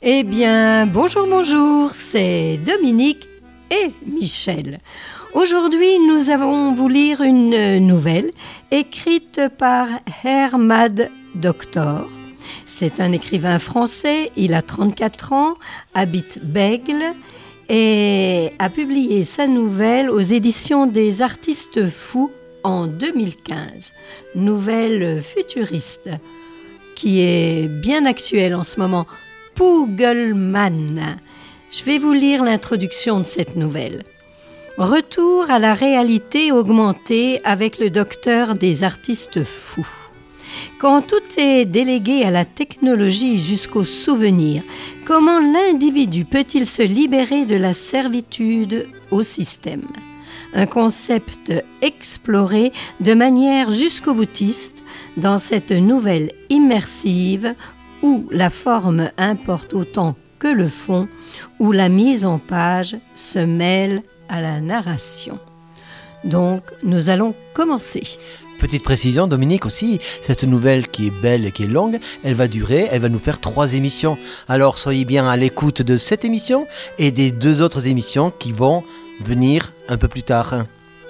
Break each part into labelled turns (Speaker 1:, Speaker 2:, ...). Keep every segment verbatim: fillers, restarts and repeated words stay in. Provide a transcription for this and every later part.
Speaker 1: Eh bien, bonjour, bonjour, c'est Dominique et Michel. Aujourd'hui, nous allons vous lire une nouvelle écrite par Hermad Doctor. C'est un écrivain français, il a trente-quatre ans, habite Bègle et a publié sa nouvelle aux éditions des Artistes Fous en deux mille quinze. Nouvelle futuriste qui est bien actuelle en ce moment. Pugelman. Je vais vous lire l'introduction de cette nouvelle. Retour à la réalité augmentée avec le docteur des artistes fous. Quand tout est délégué à la technologie jusqu'au souvenir, comment l'individu peut-il se libérer de la servitude au système ? Un concept exploré de manière jusqu'au boutiste dans cette nouvelle immersive où la forme importe autant que le fond, où la mise en page se mêle à la narration. Donc, nous allons commencer.
Speaker 2: Petite précision, Dominique, aussi, cette nouvelle qui est belle et qui est longue, elle va durer, elle va nous faire trois émissions. Alors, soyez bien à l'écoute de cette émission et des deux autres émissions qui vont venir un peu plus tard.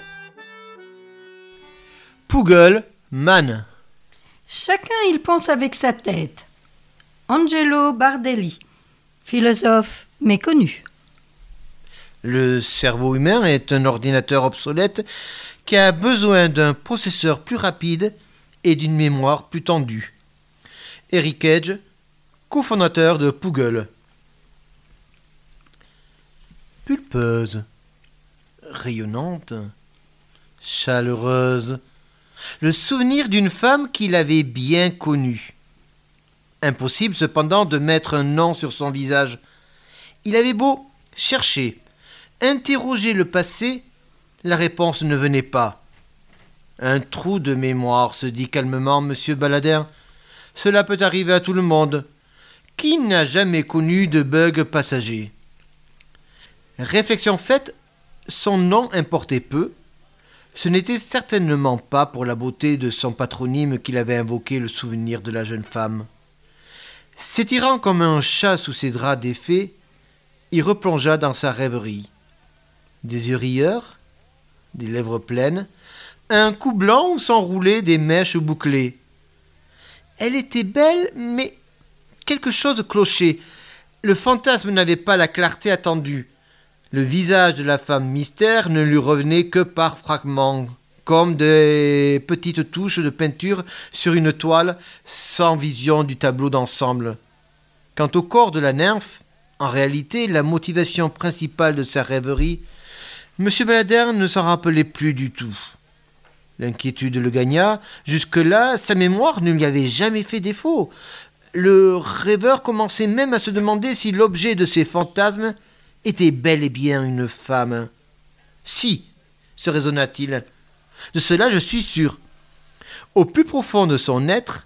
Speaker 2: Pugelman.
Speaker 1: Chacun il pense avec sa tête. Angelo Bardelli, philosophe méconnu.
Speaker 2: Le cerveau humain est un ordinateur obsolète qui a besoin d'un processeur plus rapide et d'une mémoire plus tendue. Eric Edge, cofondateur de Puggle. Pulpeuse, rayonnante, chaleureuse, le souvenir d'une femme qu'il avait bien connue. Impossible cependant de mettre un nom sur son visage. Il avait beau chercher, interroger le passé, la réponse ne venait pas. Un trou de mémoire, se dit calmement M. Baladin. Cela peut arriver à tout le monde. Qui n'a jamais connu de bug passager ? Réflexion faite, son nom importait peu. Ce n'était certainement pas pour la beauté de son patronyme qu'il avait invoqué le souvenir de la jeune femme. S'étirant comme un chat sous ses draps défaits, il replongea dans sa rêverie. Des yeux rieurs, des lèvres pleines, un cou blanc où s'enroulaient des mèches bouclées. Elle était belle, mais quelque chose clochait. Le fantasme n'avait pas la clarté attendue. Le visage de la femme mystère ne lui revenait que par fragments, comme des petites touches de peinture sur une toile sans vision du tableau d'ensemble. Quant au corps de la nymphe, en réalité, la motivation principale de sa rêverie, M. Baladin ne s'en rappelait plus du tout. L'inquiétude le gagna. Jusque-là, sa mémoire ne lui avait jamais fait défaut. Le rêveur commençait même à se demander si l'objet de ses fantasmes était bel et bien une femme. Si, se raisonna-t-il. De cela, je suis sûr. Au plus profond de son être,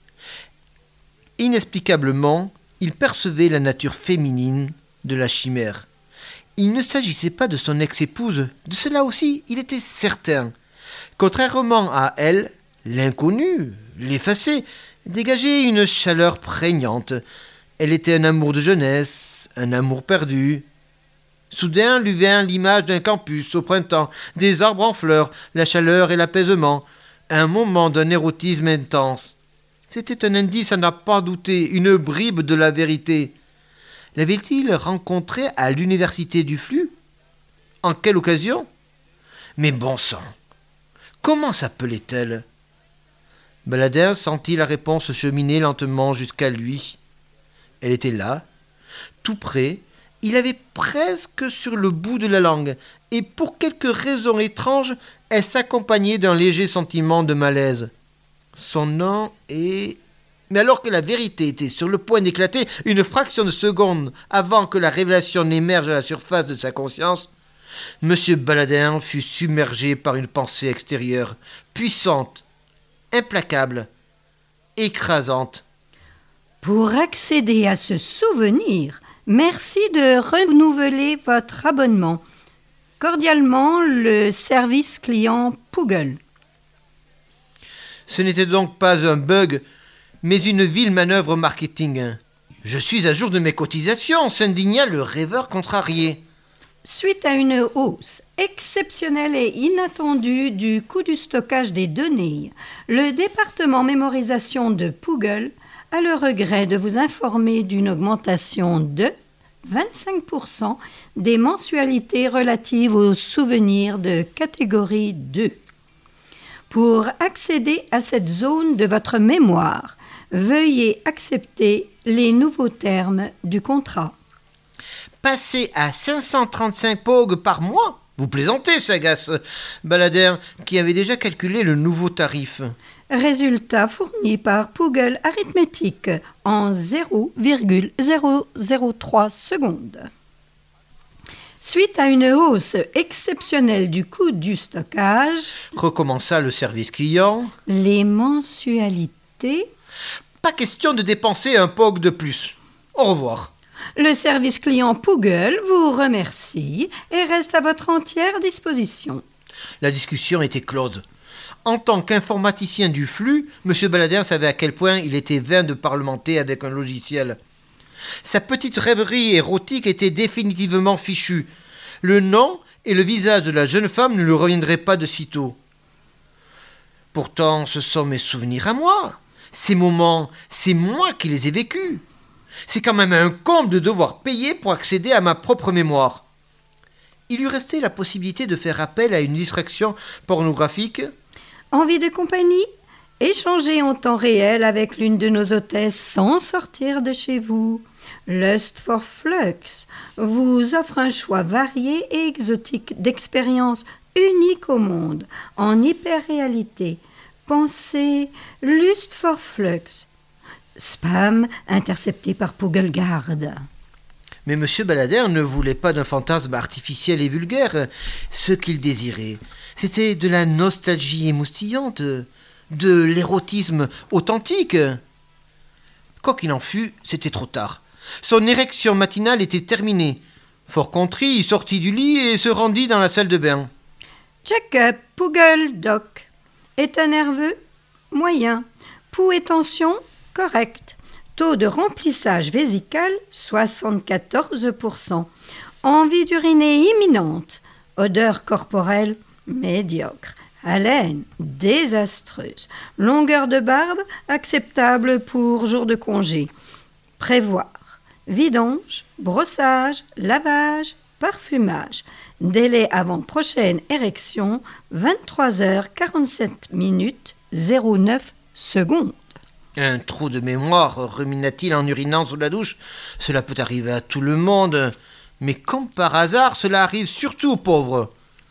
Speaker 2: inexplicablement, il percevait la nature féminine de la chimère. Il ne s'agissait pas de son ex-épouse, de cela aussi, il était certain. Contrairement à elle, l'inconnue, l'effacée, dégageait une chaleur prégnante. Elle était un amour de jeunesse, un amour perdu. Soudain lui vint l'image d'un campus au printemps, des arbres en fleurs, la chaleur et l'apaisement, un moment d'un érotisme intense. C'était un indice à n'en pas douter, une bribe de la vérité. L'avait-il rencontrée à l'université du flux ? En quelle occasion ? Mais bon sang, comment s'appelait-elle ? Baladin sentit la réponse cheminer lentement jusqu'à lui. Elle était là, tout près. Il avait presque sur le bout de la langue, et pour quelque raison étrange, elle s'accompagnait d'un léger sentiment de malaise. Son nom est... Mais alors que la vérité était sur le point d'éclater, une fraction de seconde avant que la révélation n'émerge à la surface de sa conscience, M. Baladin fut submergé par une pensée extérieure, puissante, implacable, écrasante.
Speaker 1: Pour accéder à ce souvenir, merci de renouveler votre abonnement. Cordialement, le service client Puggle.
Speaker 2: Ce n'était donc pas un bug, mais une vile manœuvre marketing. Je suis à jour de mes cotisations, s'indigna le rêveur contrarié.
Speaker 1: Suite à une hausse exceptionnelle et inattendue du coût du stockage des données, le département mémorisation de Poogle a le regret de vous informer d'une augmentation de vingt-cinq pour cent des mensualités relatives aux souvenirs de catégorie deux. Pour accéder à cette zone de votre mémoire, veuillez accepter les nouveaux termes du contrat.
Speaker 2: Passer à cinq cent trente-cinq P O G par mois? Vous plaisantez, sagace Ballader, qui avait déjà calculé le nouveau tarif.
Speaker 1: Résultat fourni par Poogle Arithmétique en zéro virgule zéro zéro trois secondes. Suite à une hausse exceptionnelle du coût du stockage,
Speaker 2: recommença le service client.
Speaker 1: Les mensualités...
Speaker 2: Pas question de dépenser un P O G de plus. Au revoir.
Speaker 1: Le service client Poogle vous remercie et reste à votre entière disposition.
Speaker 2: La discussion était close. En tant qu'informaticien du flux, M. Ballader savait à quel point il était vain de parlementer avec un logiciel. Sa petite rêverie érotique était définitivement fichue. Le nom et le visage de la jeune femme ne lui reviendraient pas de sitôt. Pourtant, ce sont mes souvenirs à moi. Ces moments, c'est moi qui les ai vécus. C'est quand même un comble de devoir payer pour accéder à ma propre mémoire. Il lui restait la possibilité de faire appel à une distraction pornographique.
Speaker 1: Envie de compagnie? Échangez en temps réel avec l'une de nos hôtesses sans sortir de chez vous. Lust for Flux vous offre un choix varié et exotique d'expériences uniques au monde, en hyper-réalité. Pensez Lust for Flux. Spam intercepté par Poogle Guard.
Speaker 2: Mais M. Ballader ne voulait pas d'un fantasme artificiel et vulgaire. Ce qu'il désirait, c'était de la nostalgie émoustillante, de l'érotisme authentique. Quoi qu'il en fût, c'était trop tard. Son érection matinale était terminée. Fort contrit, il sortit du lit et se rendit dans la salle de bain.
Speaker 1: Check-up, Poogle Doc. État nerveux? Moyen. Pouls et tension? Correct. Taux de remplissage vésical, soixante-quatorze pour cent. Envie d'uriner imminente. Odeur corporelle, médiocre. Haleine, désastreuse. Longueur de barbe, acceptable pour jour de congé. Prévoir. Vidange, brossage, lavage, parfumage. Délai avant prochaine érection, vingt-trois heures quarante-sept minutes zéro neuf secondes.
Speaker 2: Un trou de mémoire, rumina-t-il en urinant sous la douche. Cela peut arriver à tout le monde. Mais comme par hasard, cela arrive surtout aux pauvres.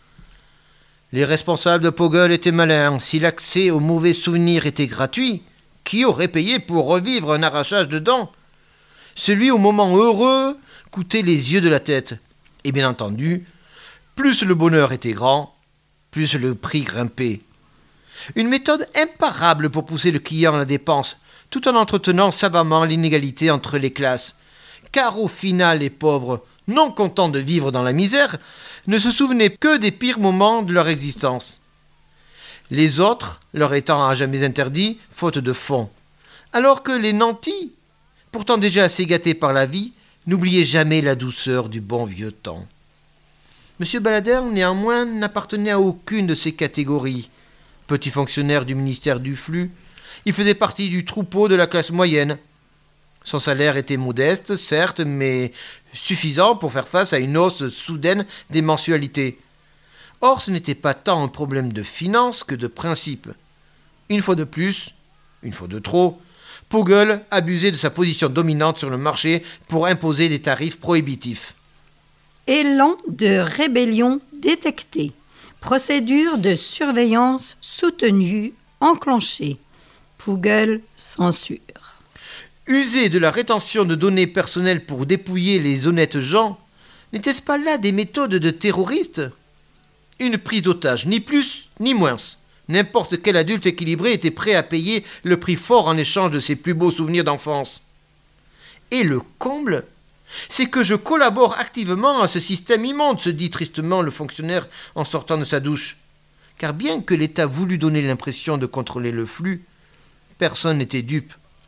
Speaker 2: Les responsables de Poogle étaient malins. Si l'accès aux mauvais souvenirs était gratuit, qui aurait payé pour revivre un arrachage de dents? Celui au moment heureux coûtait les yeux de la tête. Et bien entendu, plus le bonheur était grand, plus le prix grimpait. Une méthode imparable pour pousser le client à la dépense, tout en entretenant savamment l'inégalité entre les classes. Car au final, les pauvres, non contents de vivre dans la misère, ne se souvenaient que des pires moments de leur existence. Les autres, leur étant à jamais interdits, faute de fonds. Alors que les nantis, pourtant déjà assez gâtés par la vie, n'oubliaient jamais la douceur du bon vieux temps. M. Ballader, néanmoins, n'appartenait à aucune de ces catégories. Petit fonctionnaire du ministère du Flux, il faisait partie du troupeau de la classe moyenne. Son salaire était modeste, certes, mais suffisant pour faire face à une hausse soudaine des mensualités. Or, ce n'était pas tant un problème de finance que de principe. Une fois de plus, une fois de trop, Poogle abusait de sa position dominante sur le marché pour imposer des tarifs prohibitifs.
Speaker 1: Élan de rébellion détecté. Procédure de surveillance soutenue enclenchée. Poogle censure.
Speaker 2: User de la rétention de données personnelles pour dépouiller les honnêtes gens, n'était-ce pas là des méthodes de terroristes? Une prise d'otage, ni plus ni moins. N'importe quel adulte équilibré était prêt à payer le prix fort en échange de ses plus beaux souvenirs d'enfance. Et le comble, c'est que je collabore activement à ce système immonde, se dit tristement le fonctionnaire en sortant de sa douche. Car bien que l'État voulût donner l'impression de contrôler le flux, personne n'était dupe.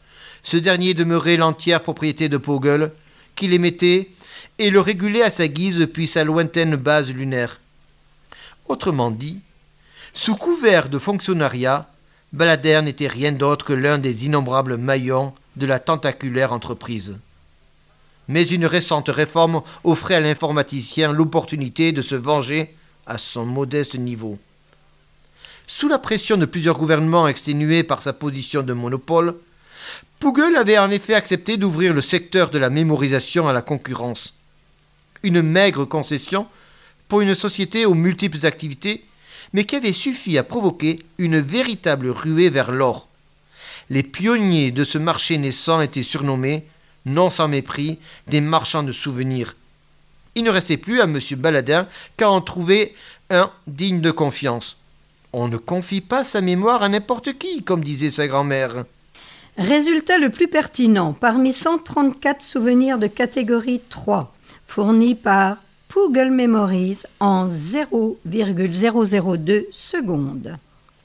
Speaker 2: Ce dernier demeurait l'entière propriété de Poggle, qui l'émettait et le régulait à sa guise depuis sa lointaine base lunaire. Autrement dit, sous couvert de fonctionnariat, Ballader n'était rien d'autre que l'un des innombrables maillons de la tentaculaire entreprise. Mais une récente réforme offrait à l'informaticien l'opportunité de se venger à son modeste niveau. Sous la pression de plusieurs gouvernements exténués par sa position de monopole, Poggle avait en effet accepté d'ouvrir le secteur de la mémorisation à la concurrence. Une maigre concession pour une société aux multiples activités, mais qui avait suffi à provoquer une véritable ruée vers l'or. Les pionniers de ce marché naissant étaient surnommés, non sans mépris, des marchands de souvenirs. Il ne restait plus à M. Ballader qu'à en trouver un digne de confiance. On ne confie pas sa mémoire à n'importe qui, comme disait sa grand-mère.
Speaker 1: Résultat le plus pertinent, parmi cent trente-quatre souvenirs de catégorie trois, fournis par Poggle Memories en zéro virgule zéro zéro deux secondes.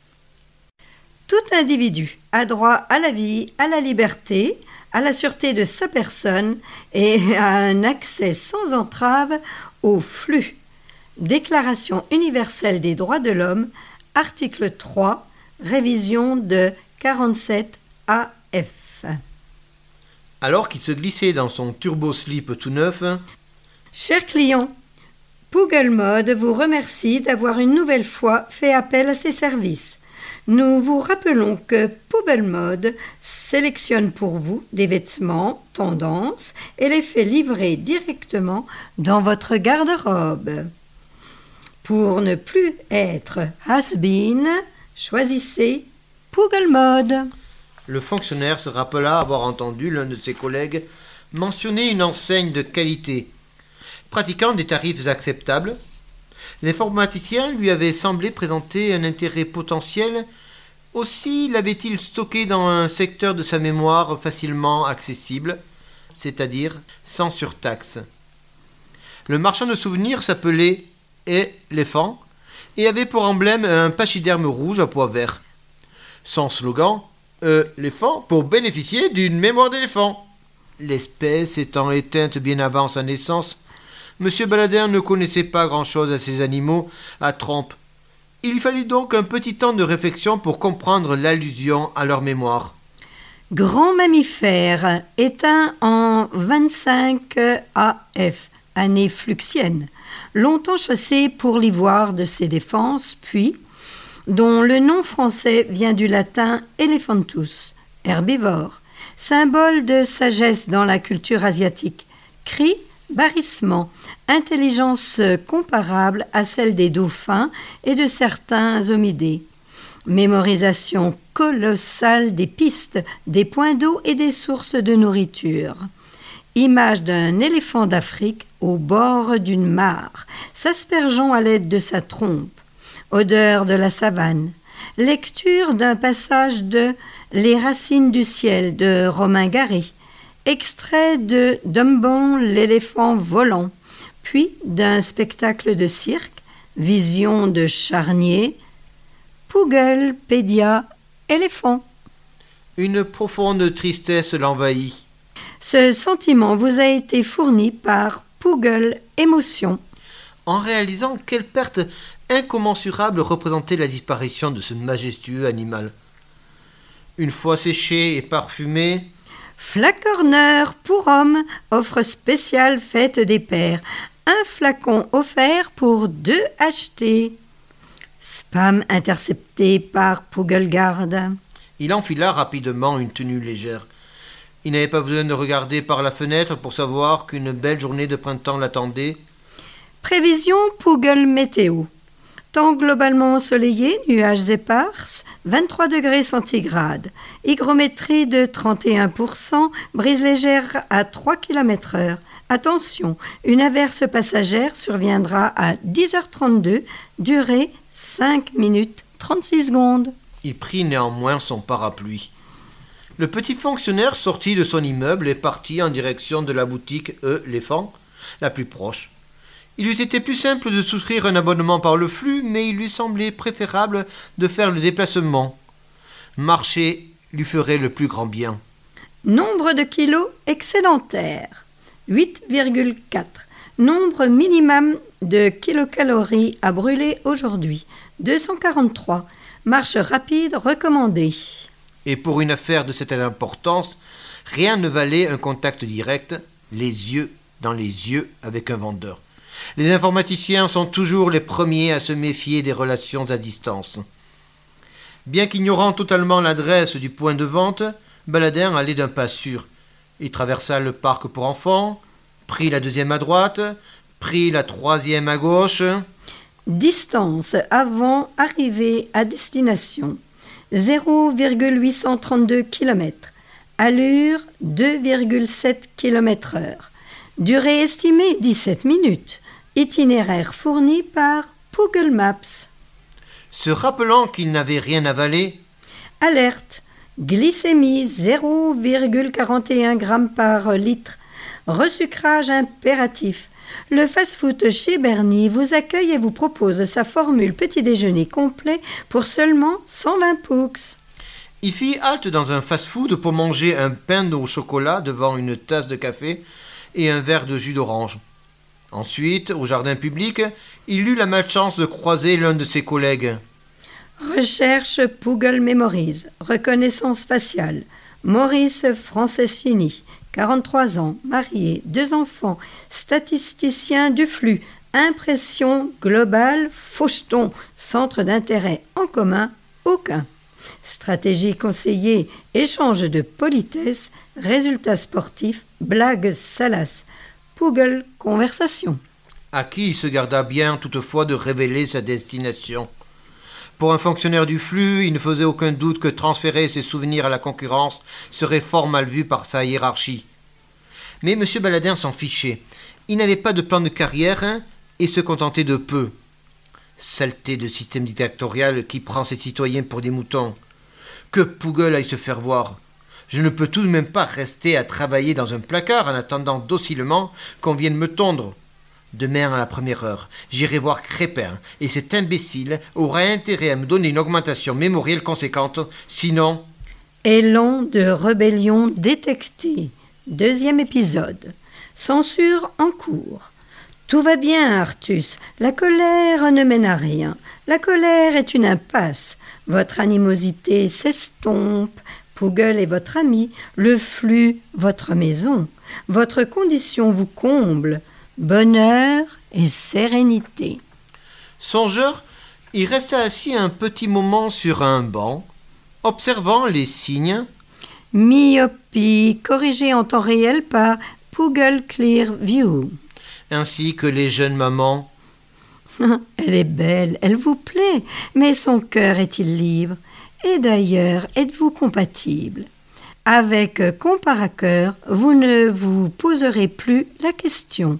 Speaker 1: Tout individu a droit à la vie, à la liberté, à la sûreté de sa personne et à un accès sans entrave au flux. Déclaration universelle des droits de l'homme, article trois, révision de quarante-sept A F.
Speaker 2: Alors qu'il se glissait dans son turbo-slip tout neuf,
Speaker 1: Chers clients, Poggle Mode vous remercie d'avoir une nouvelle fois fait appel à ses services. Nous vous rappelons que Poggle Mode sélectionne pour vous des vêtements, tendances et les fait livrer directement dans votre garde-robe. Pour ne plus être has-been, choisissez Poggle Mode.
Speaker 2: le fonctionnaire se rappela avoir entendu l'un de ses collègues mentionner une enseigne de qualité, pratiquant des tarifs acceptables. L'informaticien lui avait semblé présenter un intérêt potentiel. Aussi l'avait-il stocké dans un secteur de sa mémoire facilement accessible, c'est-à-dire sans surtaxe. Le marchand de souvenirs s'appelait Éléphant et avait pour emblème un pachyderme rouge à pois verts. Son slogan, Éléphant pour bénéficier d'une mémoire d'éléphant. L'espèce étant éteinte bien avant sa naissance, M. Ballader ne connaissait pas grand-chose à ces animaux à trompe. Il fallut donc un petit temps de réflexion pour comprendre l'allusion à leur mémoire.
Speaker 1: Grand mammifère, éteint en vingt-cinq A F, année fluxienne, longtemps chassé pour l'ivoire de ses défenses, puis, dont le nom français vient du latin elephantus, herbivore, symbole de sagesse dans la culture asiatique, cri, barrissement, intelligence comparable à celle des dauphins et de certains homidés. Mémorisation colossale des pistes, des points d'eau et des sources de nourriture. Image d'un éléphant d'Afrique au bord d'une mare, s'aspergeant à l'aide de sa trompe. Odeur de la savane. Lecture d'un passage de Les racines du ciel de Romain Gary. Extrait de Dumbo l'éléphant volant, puis d'un spectacle de cirque, vision de charnier, Poggle, pédia, éléphant.
Speaker 2: Une profonde tristesse l'envahit.
Speaker 1: Ce sentiment vous a été fourni par Poggle Émotion.
Speaker 2: En réalisant quelle perte incommensurable représentait la disparition de ce majestueux animal. Une fois séché et parfumé,
Speaker 1: Flacorneur pour homme, offre spéciale fête des pères. Un flacon offert pour deux achetés. Spam intercepté par Poggleguard.
Speaker 2: il enfila rapidement une tenue légère. Il n'avait pas besoin de regarder par la fenêtre pour savoir qu'une belle journée de printemps l'attendait.
Speaker 1: Prévision Poggle météo. Temps globalement ensoleillé, nuages éparses, vingt-trois degrés centigrades. Hygrométrie de trente et un pour cent, brise légère à trois kilomètres heure. Attention, une averse passagère surviendra à dix heures trente-deux, durée cinq minutes trente-six secondes.
Speaker 2: Il prit néanmoins son parapluie. Le petit fonctionnaire sortit de son immeuble et partit en direction de la boutique Éléphant, la plus proche. Il eût été plus simple de souscrire un abonnement par le flux, mais il lui semblait préférable de faire le déplacement. Marcher lui ferait le plus grand bien.
Speaker 1: Nombre de kilos excédentaires, huit virgule quatre. Nombre minimum de kilocalories à brûler aujourd'hui, deux cent quarante-trois. Marche rapide recommandée.
Speaker 2: Et pour une affaire de cette importance, rien ne valait un contact direct, les yeux dans les yeux avec un vendeur. Les informaticiens sont toujours les premiers à se méfier des relations à distance. Bien qu'ignorant totalement l'adresse du point de vente, Baladin allait d'un pas sûr. Il traversa le parc pour enfants, prit la deuxième à droite, prit la troisième à gauche.
Speaker 1: Distance avant arrivée à destination, zéro virgule huit cent trente-deux kilomètres. Allure, deux virgule sept kilomètres heure. Durée estimée, dix-sept minutes. Itinéraire fourni par Google Maps.
Speaker 2: Se rappelant qu'il n'avait rien avalé,
Speaker 1: Alerte. Glycémie zéro virgule quarante et un grammes par litre. Resucrage impératif. Le fast-food chez Bernie vous accueille et vous propose sa formule petit déjeuner complet pour seulement cent vingt pouces.
Speaker 2: il fit halte dans un fast-food pour manger un pain au chocolat devant une tasse de café et un verre de jus d'orange. Ensuite, au jardin public, il eut la malchance de croiser l'un de ses collègues.
Speaker 1: Recherche Google Memories, reconnaissance faciale. Maurice Franceschini, quarante-trois ans, marié, deux enfants, statisticien du flux, impression globale, Faucheton, centre d'intérêt en commun, aucun. Stratégie conseillée, échange de politesse, résultats sportifs, blagues salaces. Google conversation.
Speaker 2: À qui il se garda bien toutefois de révéler sa destination. Pour un fonctionnaire du flux, il ne faisait aucun doute que transférer ses souvenirs à la concurrence serait fort mal vu par sa hiérarchie. Mais M. Baladin s'en fichait. Il n'avait pas de plan de carrière hein, et se contentait de peu. Saleté de système dictatorial qui prend ses citoyens pour des moutons. Que Pougueul aille se faire voir. Je ne peux tout de même pas rester à travailler dans un placard en attendant docilement qu'on vienne me tondre. Demain à la première heure, j'irai voir Crépin et cet imbécile aura intérêt à me donner une augmentation mémorielle conséquente, sinon...
Speaker 1: Élan de rébellion détecté. Deuxième épisode. Censure en cours. Tout va bien, Artus. La colère ne mène à rien. La colère est une impasse. Votre animosité s'estompe. Pougueul est votre ami. Le flux, votre maison. Votre condition vous comble. Bonheur et sérénité.
Speaker 2: Songeur, il resta assis un petit moment sur un banc, observant les signes.
Speaker 1: Myopie corrigée en temps réel par Google Clear View.
Speaker 2: Ainsi que les jeunes mamans.
Speaker 1: Elle est belle, elle vous plaît, mais son cœur est-il libre? Et d'ailleurs, êtes-vous compatible? Avec Comparacœur, vous ne vous poserez plus la question.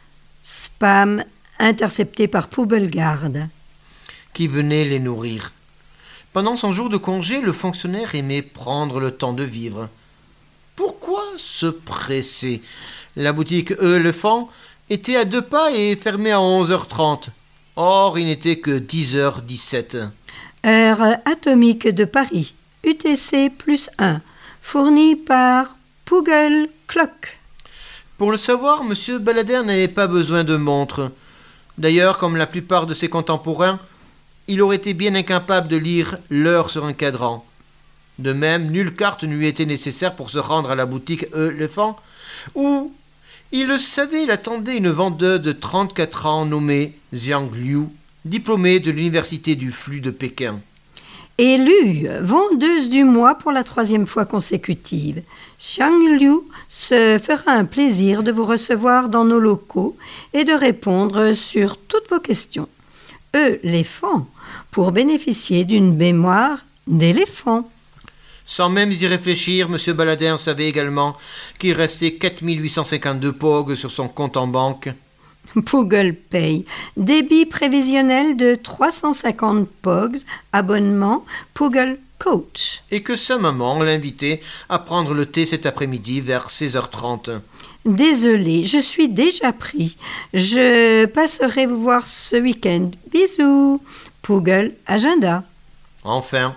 Speaker 1: Spam intercepté par Poubelgarde.
Speaker 2: Qui venait les nourrir. Pendant son jour de congé, le fonctionnaire aimait prendre le temps de vivre. Pourquoi se presser? La boutique Éléphant était à deux pas et fermée à onze heures trente. Or, il n'était que dix heures dix-sept.
Speaker 1: Heure atomique de Paris, U T C plus un, fournie par Pougueul Clock.
Speaker 2: Pour le savoir, M. Baladin n'avait pas besoin de montre. D'ailleurs, comme la plupart de ses contemporains, il aurait été bien incapable de lire l'heure sur un cadran. De même, nulle carte ne lui était nécessaire pour se rendre à la boutique Éléphant, où, il le savait, l'attendait une vendeuse de trente-quatre ans nommée Xiang Liu, diplômée de l'université du flux de Pékin.
Speaker 1: Élue vendeuse du mois pour la troisième fois consécutive, Xiang Liu se fera un plaisir de vous recevoir dans nos locaux et de répondre sur toutes vos questions. Éléphant, pour bénéficier d'une mémoire d'éléphant.
Speaker 2: Sans même y réfléchir, M. Baladin savait également qu'il restait quatre mille huit cent cinquante-deux pogs sur son compte en banque.
Speaker 1: Pougueul paye. Débit prévisionnel de trois cent cinquante pogs. Abonnement Pougueul Coach.
Speaker 2: Et que sa maman l'invitait à prendre le thé cet après-midi vers seize heures trente.
Speaker 1: Désolée, je suis déjà pris. Je passerai vous voir ce week-end. Bisous. Pougueul Agenda.
Speaker 2: Enfin,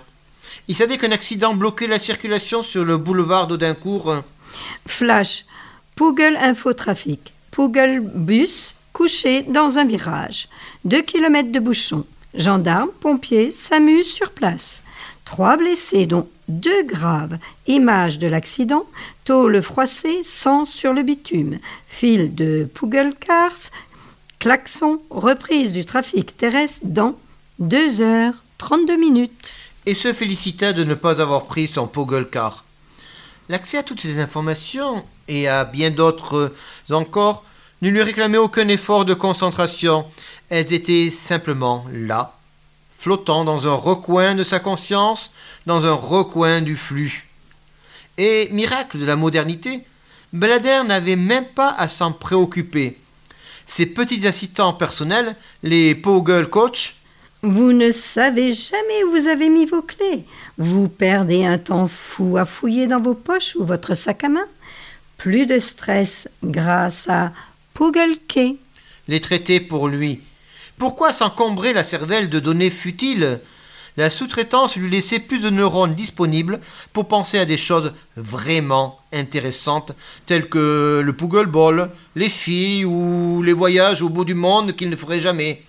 Speaker 2: Il savait qu'un accident bloquait la circulation sur le boulevard d'Audincourt.
Speaker 1: Flash, Pougle Infotrafic. Pougle bus couché dans un virage. Deux kilomètres de bouchon. Gendarmes, pompiers s'amusent sur place. Trois blessés, dont deux graves. Image de l'accident. Tôle froissée, sang sur le bitume. Fil de Pougle Cars. Klaxon, reprise du trafic terrestre dans deux heures trente-deux minutes.
Speaker 2: Et se félicita de ne pas avoir pris son Pougle Car. L'accès à toutes ces informations, et à bien d'autres encore, ne lui réclamait aucun effort de concentration. Elles étaient simplement là, flottant dans un recoin de sa conscience, dans un recoin du flux. Et, miracle de la modernité, Ballader n'avait même pas à s'en préoccuper. Ses petits assistants personnels, les Pougle Coach,
Speaker 1: Vous ne savez jamais où vous avez mis vos clés. Vous perdez un temps fou à fouiller dans vos poches ou votre sac à main. Plus de stress grâce à Pougle Key.
Speaker 2: les traitaient pour lui. Pourquoi s'encombrer la cervelle de données futiles ? La sous-traitance lui laissait plus de neurones disponibles pour penser à des choses vraiment intéressantes, telles que le Pougle Ball, les filles ou les voyages au bout du monde qu'il ne ferait jamais.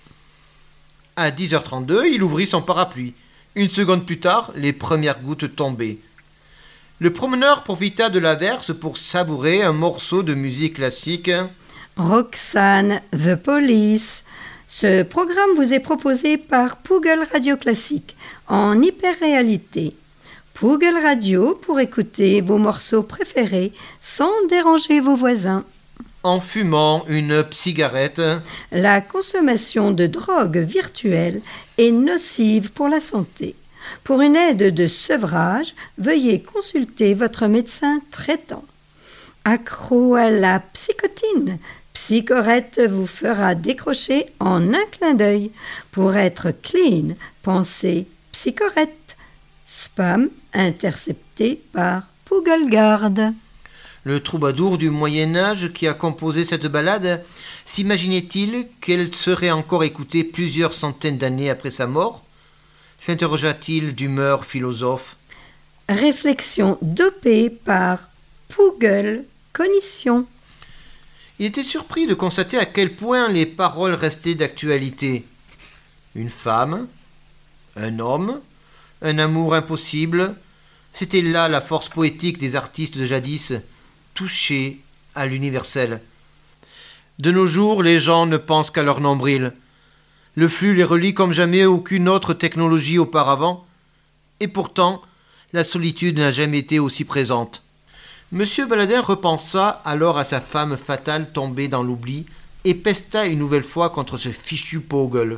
Speaker 2: À dix heures trente-deux, il ouvrit son parapluie. Une seconde plus tard, les premières gouttes tombaient. Le promeneur profita de l'averse pour savourer un morceau de musique classique.
Speaker 1: Roxane, The Police. Ce programme vous est proposé par Pougle Radio Classique en hyper-réalité. Pougle Radio pour écouter vos morceaux préférés sans déranger vos voisins.
Speaker 2: En fumant une cigarette.
Speaker 1: La consommation de drogue virtuelle est nocive pour la santé. Pour une aide de sevrage, veuillez consulter votre médecin traitant. Accro à la psychotine, Psychorette vous fera décrocher en un clin d'œil. Pour être clean, pensez Psychorette. Spam intercepté par Pougle Garde.
Speaker 2: Le troubadour du Moyen-Âge qui a composé cette ballade, s'imaginait-il qu'elle serait encore écoutée plusieurs centaines d'années après sa mort ? S'interrogea-t-il d'humeur philosophe.
Speaker 1: Réflexion dopée par Pougle Cognition.
Speaker 2: Il était surpris de constater à quel point les paroles restaient d'actualité. Une femme, un homme, un amour impossible, c'était là la force poétique des artistes de jadis, touchés à l'universel. De nos jours, les gens ne pensent qu'à leur nombril. Le flux les relie comme jamais aucune autre technologie auparavant, et pourtant, la solitude n'a jamais été aussi présente. Monsieur Ballader repensa alors à sa femme fatale tombée dans l'oubli et pesta une nouvelle fois contre ce fichu Pougle.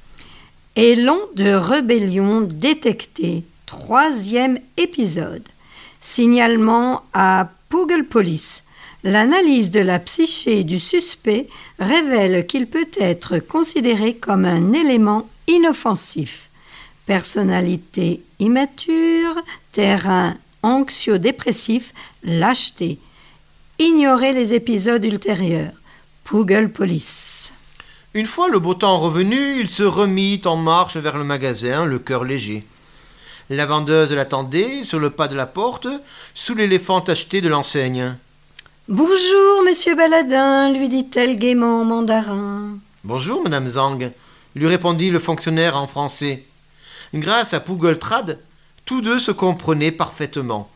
Speaker 1: Élan de rébellion détecté. Troisième épisode. Signalement à Pougle Police. L'analyse de la psyché du suspect révèle qu'il peut être considéré comme un élément inoffensif. Personnalité immature, terrain anxio-dépressif, lâcheté. Ignorer les épisodes ultérieurs. Pougle Police.
Speaker 2: Une fois le beau temps revenu, il se remit en marche vers le magasin, le cœur léger. La vendeuse l'attendait sur le pas de la porte, sous l'éléphant tacheté de l'enseigne.
Speaker 1: « Bonjour, monsieur Baladin, lui dit-elle gaiement en mandarin.
Speaker 2: « Bonjour, madame Zhang, lui répondit le fonctionnaire en français. Grâce à Pougle Trad, tous deux se comprenaient parfaitement.